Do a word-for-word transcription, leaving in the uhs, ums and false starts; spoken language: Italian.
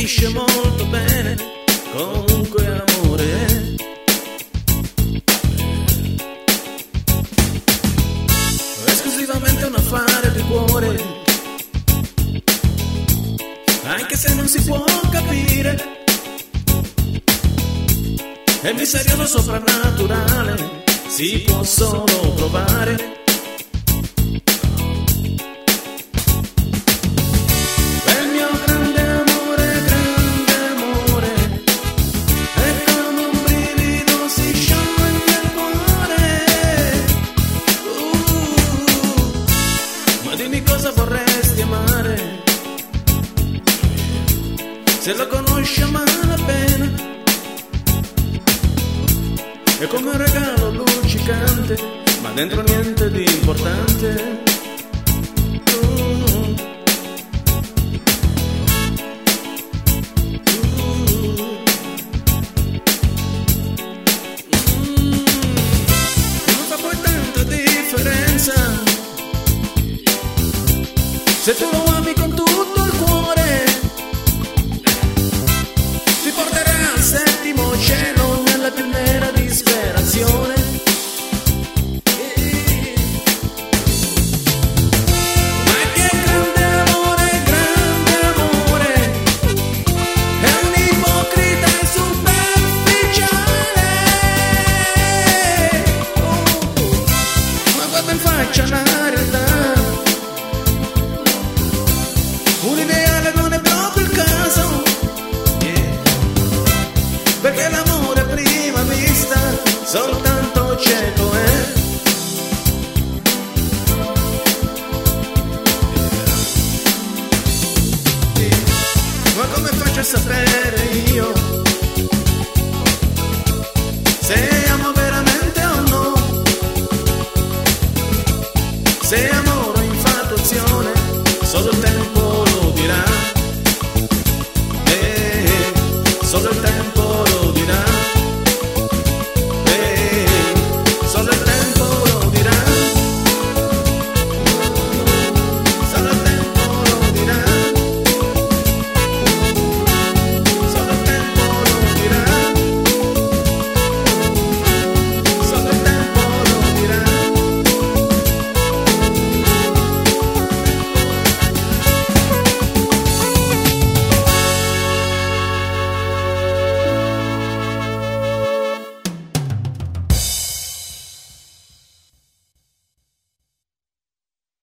capisce molto bene, comunque amore è. Esclusivamente un affare di cuore, anche se non si può capire, è misterioso soprannaturale, si può solo provare. Quel mio grande amore, grande amore, è come un brivido, si scioglie il cuore. uh, Ma dimmi cosa vorresti amare, se lo conosci a malapena. È come un regalo luccicante, ma dentro niente di importante. uh, uh, mm, Non fa poi tanta differenza se tu lo ami con tutto il cuore, ti porterà al settimo cielo nella più nera disperazione. Ma che grande amore, grande amore, è un ipocrita e superficiale. Oh, ma guarda in faccia la realtà, un ideale non è proprio il caso, yeah. Perché l'amore a prima vista soltanto cieco è. Yeah. Ma come faccio a sapere